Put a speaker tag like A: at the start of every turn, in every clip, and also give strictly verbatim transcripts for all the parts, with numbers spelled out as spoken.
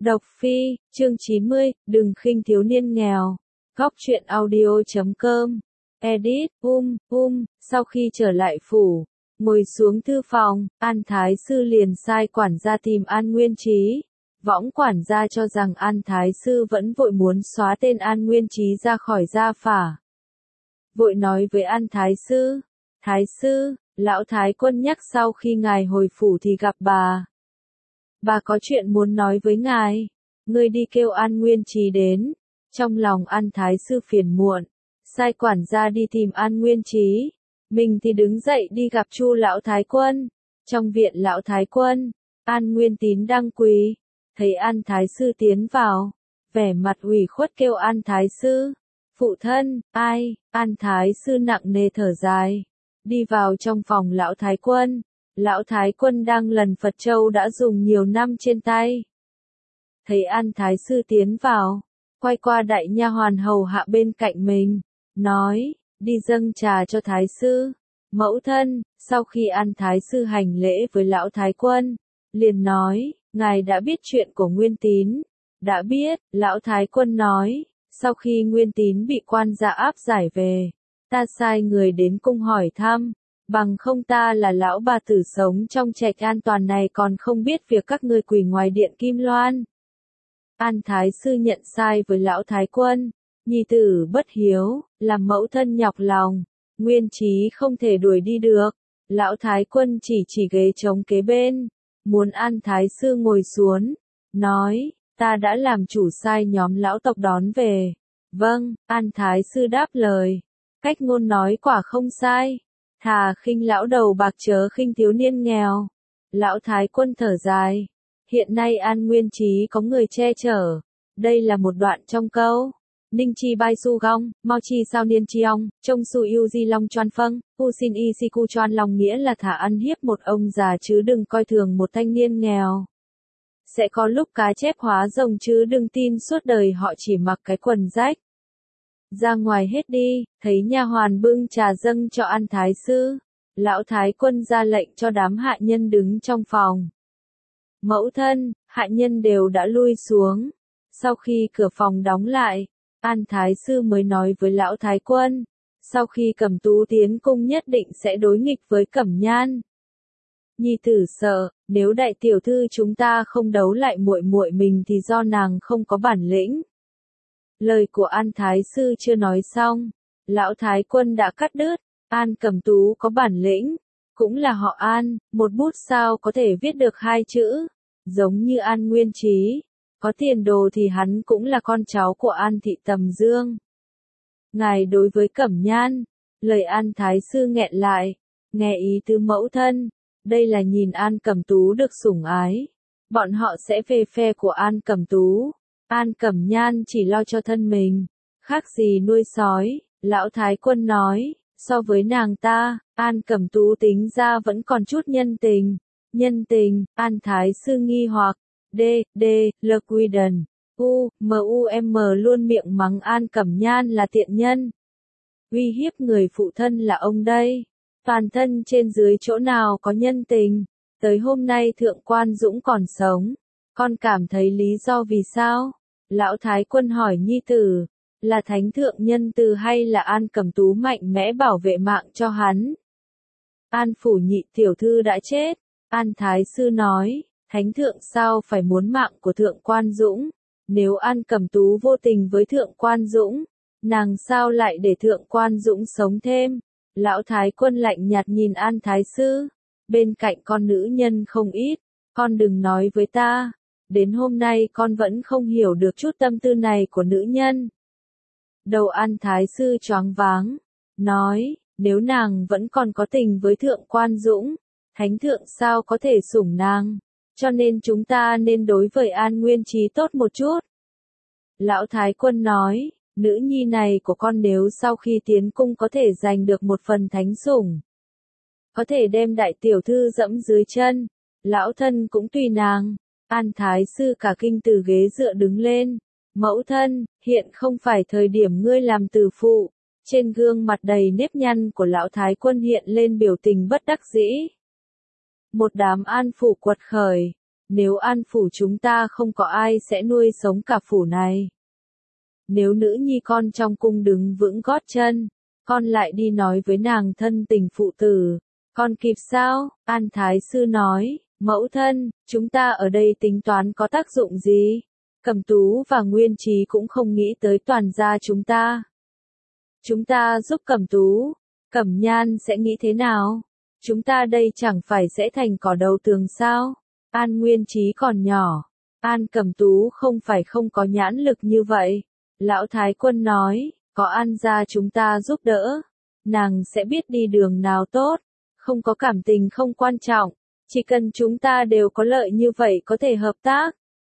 A: Độc Phi, chương chín mươi, đừng khinh thiếu niên nghèo. Góc truyện audio chấm com. Edit, um, um, sau khi trở lại phủ, ngồi xuống thư phòng, An Thái Sư liền sai quản gia tìm An Nguyên Chí. Võng quản gia cho rằng An Thái Sư vẫn vội muốn xóa tên An Nguyên Chí ra khỏi gia phả. Vội nói với An Thái Sư, Thái Sư, lão Thái Quân nhắc sau khi ngài hồi phủ thì gặp bà. Bà có chuyện muốn nói với ngài, ngươi đi kêu An Nguyên Chí đến. Trong lòng An Thái Sư phiền muộn, sai quản gia đi tìm An Nguyên Chí. Mình thì đứng dậy đi gặp Chu lão Thái Quân. Trong viện lão Thái Quân, An Nguyên Tín đang quỳ, thấy An Thái Sư tiến vào, vẻ mặt ủy khuất kêu An Thái Sư, phụ thân, ai? An Thái Sư nặng nề thở dài, đi vào trong phòng lão Thái Quân. Lão Thái Quân đang lần Phật Châu đã dùng nhiều năm trên tay. Thấy An Thái Sư tiến vào, quay qua đại nha hoàn hầu hạ bên cạnh mình, nói, đi dâng trà cho Thái Sư. Mẫu thân, sau khi An Thái Sư hành lễ với lão Thái Quân, liền nói, ngài đã biết chuyện của Nguyên Tín. Đã biết, lão Thái Quân nói, sau khi Nguyên Tín bị quan gia áp giải về, ta sai người đến cung hỏi thăm. Bằng không ta là lão bà tử sống trong trạch an toàn này còn không biết việc các ngươi quỳ ngoài điện Kim Loan. An Thái Sư nhận sai với lão Thái Quân, nhi tử bất hiếu, làm mẫu thân nhọc lòng, Nguyên Chí không thể đuổi đi được. Lão Thái Quân chỉ chỉ ghế trống kế bên, muốn An Thái Sư ngồi xuống, nói, ta đã làm chủ sai nhóm lão tộc đón về. Vâng, An Thái Sư đáp lời, cách ngôn nói quả không sai. Thà khinh lão đầu bạc chớ khinh thiếu niên nghèo. Lão Thái Quân thở dài. Hiện nay An Nguyên Chí có người che chở. Đây là một đoạn trong câu. Ninh chi bai su gong, mau chi sao niên chi ong, trông su yêu di long choan phâng, hu xin y si cu choan lòng nghĩa là thả ăn hiếp một ông già chứ đừng coi thường một thanh niên nghèo. Sẽ có lúc cá chép hóa rồng chứ đừng tin suốt đời họ chỉ mặc cái quần rách. Ra ngoài hết đi, thấy nha hoàn bưng trà dâng cho An Thái Sư. Lão Thái Quân ra lệnh cho đám hạ nhân đứng trong phòng. Mẫu thân, hạ nhân đều đã lui xuống. Sau khi cửa phòng đóng lại, An Thái Sư mới nói với Lão Thái Quân, sau khi Cẩm Tú tiến cung nhất định sẽ đối nghịch với Cẩm Nhan. Nhi tử sợ, nếu đại tiểu thư chúng ta không đấu lại muội muội mình thì do nàng không có bản lĩnh. Lời của An Thái Sư chưa nói xong, Lão Thái Quân đã cắt đứt. An Cẩm Tú có bản lĩnh, cũng là họ An, một bút sao có thể viết được hai chữ, giống như An Nguyên Chí, có tiền đồ thì hắn cũng là con cháu của An Thị Tầm Dương. Ngài đối với Cẩm Nhan, lời An Thái Sư nghẹn lại, nghe ý tứ mẫu thân, đây là nhìn An Cẩm Tú được sủng ái, bọn họ sẽ về phe của An Cẩm Tú. An Cẩm Nhan chỉ lo cho thân mình, khác gì nuôi sói. Lão Thái Quân nói, so với nàng ta, An Cẩm Tú tính ra vẫn còn chút nhân tình. Nhân tình, An Thái Sư nghi hoặc, D, D, L Quiden, U, M U M luôn miệng mắng An Cẩm Nhan là tiện nhân. Uy hiếp người phụ thân là ông đây. Toàn thân trên dưới chỗ nào có nhân tình. Tới hôm nay Thượng Quan Dũng còn sống. Con cảm thấy lý do vì sao? Lão Thái Quân hỏi nhi tử, là Thánh Thượng nhân từ hay là An Cẩm Tú mạnh mẽ bảo vệ mạng cho hắn? An phủ nhị tiểu thư đã chết. An Thái Sư nói, Thánh Thượng sao phải muốn mạng của Thượng Quan Dũng? Nếu An Cẩm Tú vô tình với Thượng Quan Dũng, nàng sao lại để Thượng Quan Dũng sống thêm? Lão Thái Quân lạnh nhạt nhìn An Thái Sư, bên cạnh con nữ nhân không ít, con đừng nói với ta. Đến hôm nay con vẫn không hiểu được chút tâm tư này của nữ nhân. Đầu An Thái Sư choáng váng, nói, nếu nàng vẫn còn có tình với Thượng Quan Dũng, Thánh Thượng sao có thể sủng nàng, cho nên chúng ta nên đối với An Nguyên Chí tốt một chút. Lão Thái Quân nói, nữ nhi này của con nếu sau khi tiến cung có thể giành được một phần thánh sủng, có thể đem đại tiểu thư dẫm dưới chân, lão thân cũng tùy nàng. An Thái Sư cả kinh từ ghế dựa đứng lên. Mẫu thân, hiện không phải thời điểm ngươi làm tử phụ. Trên gương mặt đầy nếp nhăn của Lão Thái Quân hiện lên biểu tình bất đắc dĩ. Một đám an phủ quật khởi. Nếu An phủ chúng ta không có ai sẽ nuôi sống cả phủ này. Nếu nữ nhi con trong cung đứng vững gót chân, con lại đi nói với nàng thân tình phụ tử, con kịp sao? An Thái sư nói, mẫu thân, chúng ta ở đây tính toán có tác dụng gì? Cẩm Tú và Nguyên Trí cũng không nghĩ tới toàn gia chúng ta. Chúng ta giúp Cẩm Tú, Cẩm Nhan sẽ nghĩ thế nào? Chúng ta đây chẳng phải sẽ thành cỏ đầu tường sao? An Nguyên Trí còn nhỏ, An Cẩm Tú không phải không có nhãn lực như vậy. Lão Thái Quân nói, có An gia chúng ta giúp đỡ, nàng sẽ biết đi đường nào tốt, không có cảm tình không quan trọng, chỉ cần chúng ta đều có lợi như vậy có thể hợp tác.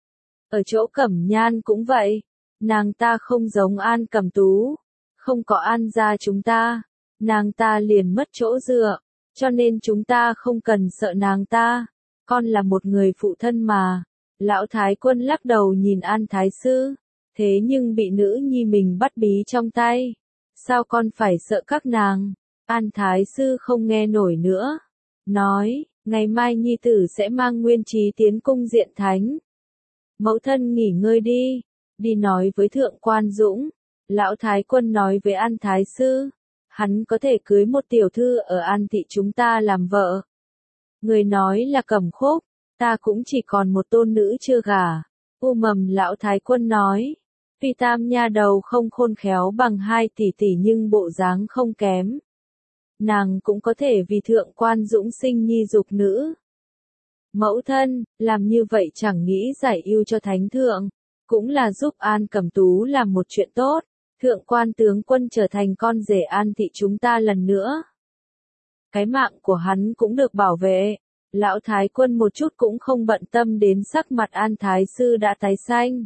A: Ở chỗ Cẩm Nhan cũng vậy, nàng ta không giống An Cẩm Tú, không có An gia chúng ta, nàng ta liền mất chỗ dựa, cho nên chúng ta không cần sợ nàng ta, con là một người phụ thân mà. Lão Thái Quân lắc đầu nhìn An Thái sư, thế nhưng bị nữ nhi mình bắt bí trong tay, sao con phải sợ các nàng? An Thái sư không nghe nổi nữa, nói, ngày mai nhi tử sẽ mang Nguyên Trí tiến cung diện thánh. Mẫu thân nghỉ ngơi đi, đi nói với Thượng Quan Dũng. Lão Thái Quân nói với An Thái sư, hắn có thể cưới một tiểu thư ở An thị chúng ta làm vợ. Người nói là Cẩm Khúc, ta cũng chỉ còn một tôn nữ chưa gả. U mầm Lão Thái Quân nói, Phi Tam nha đầu không khôn khéo bằng hai tỷ tỷ nhưng bộ dáng không kém. Nàng cũng có thể vì Thượng Quan Dũng sinh nhi dục nữ. Mẫu thân, làm như vậy chẳng nghĩ giải ưu cho thánh thượng, cũng là giúp An Cẩm Tú làm một chuyện tốt, Thượng Quan tướng quân trở thành con rể An thị chúng ta lần nữa. Cái mạng của hắn cũng được bảo vệ. Lão Thái Quân một chút cũng không bận tâm đến sắc mặt An Thái sư đã tái xanh.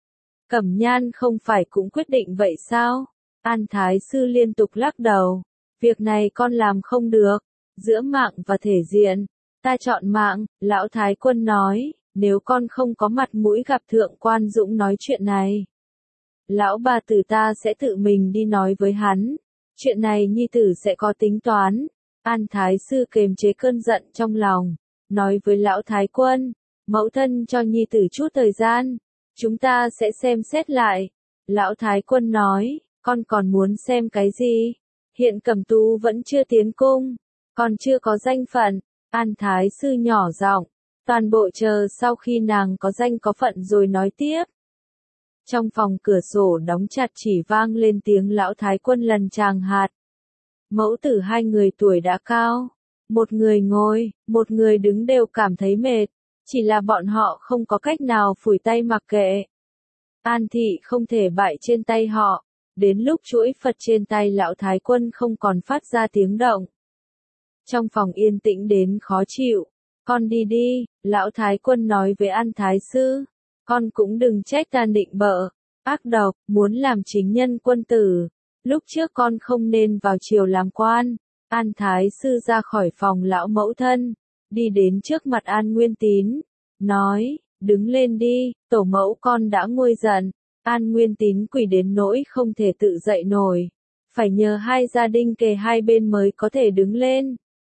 A: Cẩm Nhan không phải cũng quyết định vậy sao? An Thái sư liên tục lắc đầu. Việc này con làm không được. Giữa mạng và thể diện, ta chọn mạng. Lão Thái Quân nói, nếu con không có mặt mũi gặp Thượng Quan Dũng nói chuyện này, lão bà tử ta sẽ tự mình đi nói với hắn. Chuyện này nhi tử sẽ có tính toán. An Thái sư kềm chế cơn giận trong lòng, nói với Lão Thái Quân, mẫu thân cho nhi tử chút thời gian, chúng ta sẽ xem xét lại. Lão Thái Quân nói, con còn muốn xem cái gì? Hiện Cẩm Tú vẫn chưa tiến cung, còn chưa có danh phận. An Thái sư nhỏ giọng, toàn bộ chờ sau khi nàng có danh có phận rồi nói tiếp. Trong phòng cửa sổ đóng chặt chỉ vang lên tiếng Lão Thái Quân lần tràng hạt. Mẫu tử hai người tuổi đã cao, một người ngồi, một người đứng đều cảm thấy mệt, chỉ là bọn họ không có cách nào phủi tay mặc kệ. An thị không thể bại trên tay họ, đến lúc chuỗi Phật trên tay Lão Thái Quân không còn phát ra tiếng động. Trong phòng yên tĩnh đến khó chịu, con đi đi, Lão Thái Quân nói với An Thái sư, con cũng đừng trách ta định bợ, ác độc, muốn làm chính nhân quân tử. Lúc trước con không nên vào triều làm quan. An Thái sư ra khỏi phòng lão mẫu thân, đi đến trước mặt An Nguyên Tín, nói, đứng lên đi, tổ mẫu con đã nguôi giận. An Nguyên Tín quỳ đến nỗi không thể tự dậy nổi, phải nhờ hai gia đình kề hai bên mới có thể đứng lên.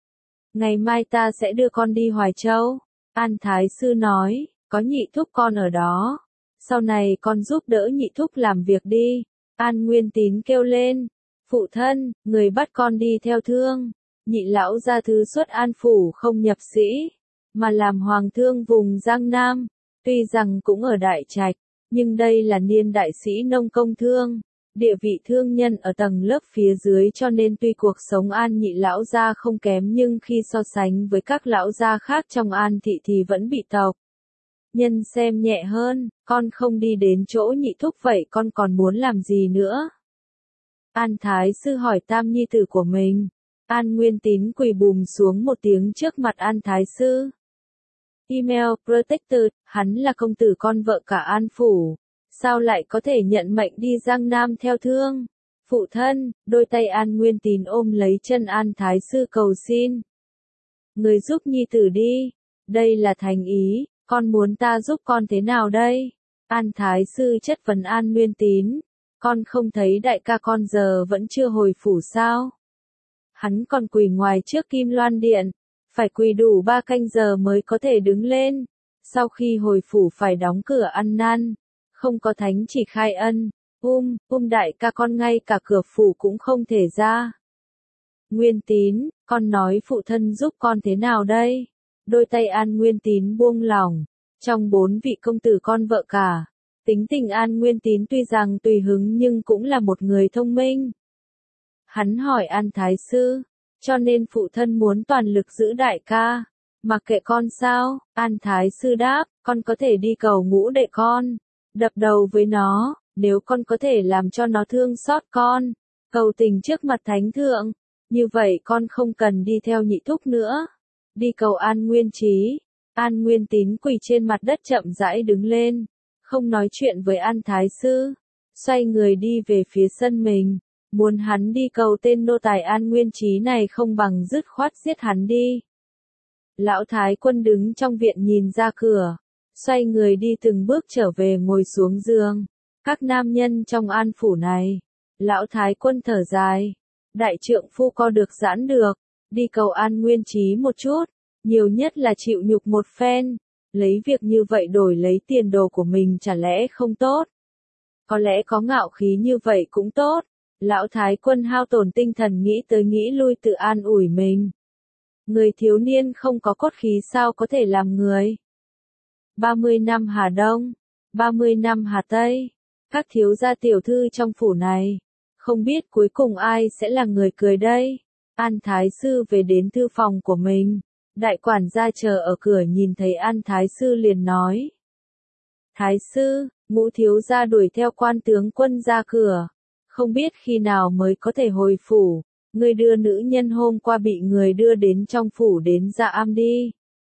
A: Ngày mai ta sẽ đưa con đi Hoài Châu. An Thái sư nói, có nhị thúc con ở đó, sau này con giúp đỡ nhị thúc làm việc đi. An Nguyên Tín kêu lên, phụ thân, người bắt con đi theo thương. Nhị lão gia thứ xuất An phủ không nhập sĩ, mà làm hoàng thương vùng Giang Nam. Tuy rằng cũng ở Đại Trạch, nhưng đây là niên đại sĩ nông công thương, địa vị thương nhân ở tầng lớp phía dưới, cho nên tuy cuộc sống An nhị lão gia không kém nhưng khi so sánh với các lão gia khác trong An thị thì vẫn bị tộc nhân xem nhẹ hơn. Con không đi đến chỗ nhị thúc vậy con còn muốn làm gì nữa? An Thái sư hỏi tam nhi tử của mình. An Nguyên Tín quỳ bùm xuống một tiếng trước mặt An Thái sư. Email Protector, hắn là công tử con vợ cả An phủ, sao lại có thể nhận mệnh đi Giang Nam theo thương? Phụ thân, đôi tay An Nguyên Tín ôm lấy chân An Thái sư cầu xin. Người giúp nhi tử đi, đây là thành ý, con muốn ta giúp con thế nào đây? An Thái sư chất vấn An Nguyên Tín, con không thấy đại ca con giờ vẫn chưa hồi phủ sao? Hắn còn quỳ ngoài trước Kim Loan Điện, phải quỳ đủ ba canh giờ mới có thể đứng lên. Sau khi hồi phủ phải đóng cửa ăn năn, không có thánh chỉ khai ân, um, um đại ca con ngay cả cửa phủ cũng không thể ra. Nguyên Tín, con nói phụ thân giúp con thế nào đây? Đôi tay An Nguyên Tín buông lỏng, trong bốn vị công tử con vợ cả. Tính tình An Nguyên Tín tuy rằng tùy hứng nhưng cũng là một người thông minh. Hắn hỏi An Thái Sư, cho nên phụ thân muốn toàn lực giữ đại ca. Mặc kệ con sao? An Thái Sư đáp, con có thể đi cầu ngũ đệ con, đập đầu với nó, nếu con có thể làm cho nó thương xót con, cầu tình trước mặt thánh thượng, như vậy con không cần đi theo nhị thúc nữa. Đi cầu An Nguyên Trí. An Nguyên Tín quỳ trên mặt đất chậm rãi đứng lên, không nói chuyện với An Thái Sư, xoay người đi về phía sân mình, muốn hắn đi cầu tên nô tài An Nguyên Trí này không bằng dứt khoát giết hắn đi. Lão Thái Quân đứng trong viện nhìn ra cửa, xoay người đi từng bước trở về ngồi xuống giường. Các nam nhân trong An phủ này, Lão Thái Quân thở dài, đại trượng phu co được giãn được, đi cầu An Nguyên Trí một chút, nhiều nhất là chịu nhục một phen, lấy việc như vậy đổi lấy tiền đồ của mình chả lẽ không tốt. Có lẽ có ngạo khí như vậy cũng tốt. Lão Thái Quân hao tổn tinh thần nghĩ tới nghĩ lui tự an ủi mình. Người thiếu niên không có cốt khí sao có thể làm người. ba mươi năm Hà Đông, ba mươi năm Hà Tây, các thiếu gia tiểu thư trong phủ này, không biết cuối cùng ai sẽ là người cười đây. An Thái Sư về đến thư phòng của mình, đại quản gia chờ ở cửa nhìn thấy An Thái Sư liền nói. Thái Sư, Ngũ thiếu gia đuổi theo quan tướng quân ra cửa, không biết khi nào mới có thể hồi phủ, ngươi đưa nữ nhân hôm qua bị người đưa đến trong phủ đến Dạ Am đi.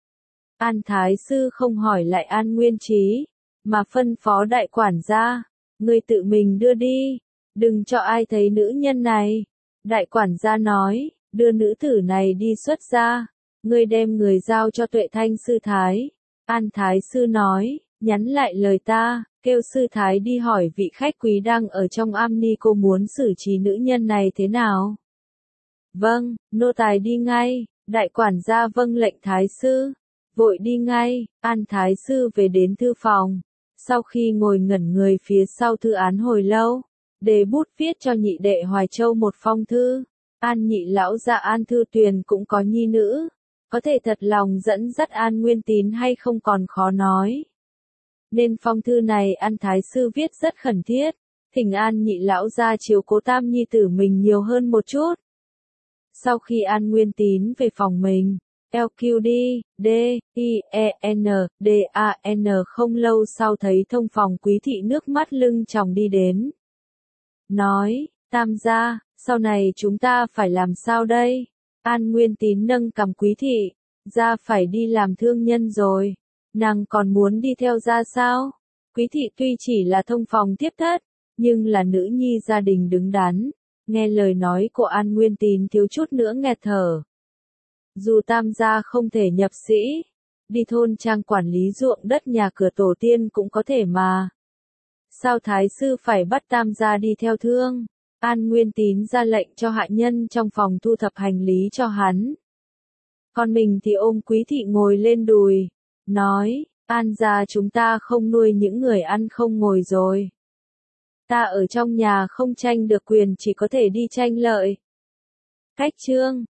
A: An Thái Sư không hỏi lại An Nguyên Trí, mà phân phó đại quản gia, ngươi tự mình đưa đi, đừng cho ai thấy nữ nhân này. Đại quản gia nói, đưa nữ tử này đi xuất gia, ngươi đem người giao cho Tuệ Thanh Sư Thái. An Thái Sư nói, nhắn lại lời ta, kêu Sư Thái đi hỏi vị khách quý đang ở trong am ni cô muốn xử trí nữ nhân này thế nào. Vâng, nô tài đi ngay. Đại quản gia vâng lệnh Thái Sư, vội đi ngay. An Thái Sư về đến thư phòng, sau khi ngồi ngẩn người phía sau thư án hồi lâu, đề bút viết cho nhị đệ Hoài Châu một phong thư. An nhị lão gia An Thư Tuyền cũng có nhi nữ, có thể thật lòng dẫn dắt An Nguyên Tín hay không còn khó nói. Nên phong thư này An Thái Sư viết rất khẩn thiết, thỉnh An nhị lão gia chiếu cố tam nhi tử mình nhiều hơn một chút. Sau khi An Nguyên Tín về phòng mình, L Q D, D, I, E, N, D, A, N không lâu sau thấy thông phòng Quý thị nước mắt lưng tròng đi đến. Nói, Tam gia, sau này chúng ta phải làm sao đây? An Nguyên Tín nâng cằm Quý thị, gia phải đi làm thương nhân rồi. Nàng còn muốn đi theo gia sao? Quý thị tuy chỉ là thông phòng tiếp thất, nhưng là nữ nhi gia đình đứng đắn. Nghe lời nói của An Nguyên Tín thiếu chút nữa nghẹt thở. Dù Tam gia không thể nhập sĩ, đi thôn trang quản lý ruộng đất nhà cửa tổ tiên cũng có thể mà. Sao Thái Sư phải bắt Tam gia đi theo thương? An Nguyên Tín ra lệnh cho hạ nhân trong phòng thu thập hành lý cho hắn. Còn mình thì ôm Quý thị ngồi lên đùi, nói, An gia chúng ta không nuôi những người ăn không ngồi rồi. Ta ở trong nhà không tranh được quyền chỉ có thể đi tranh lợi. Cách chương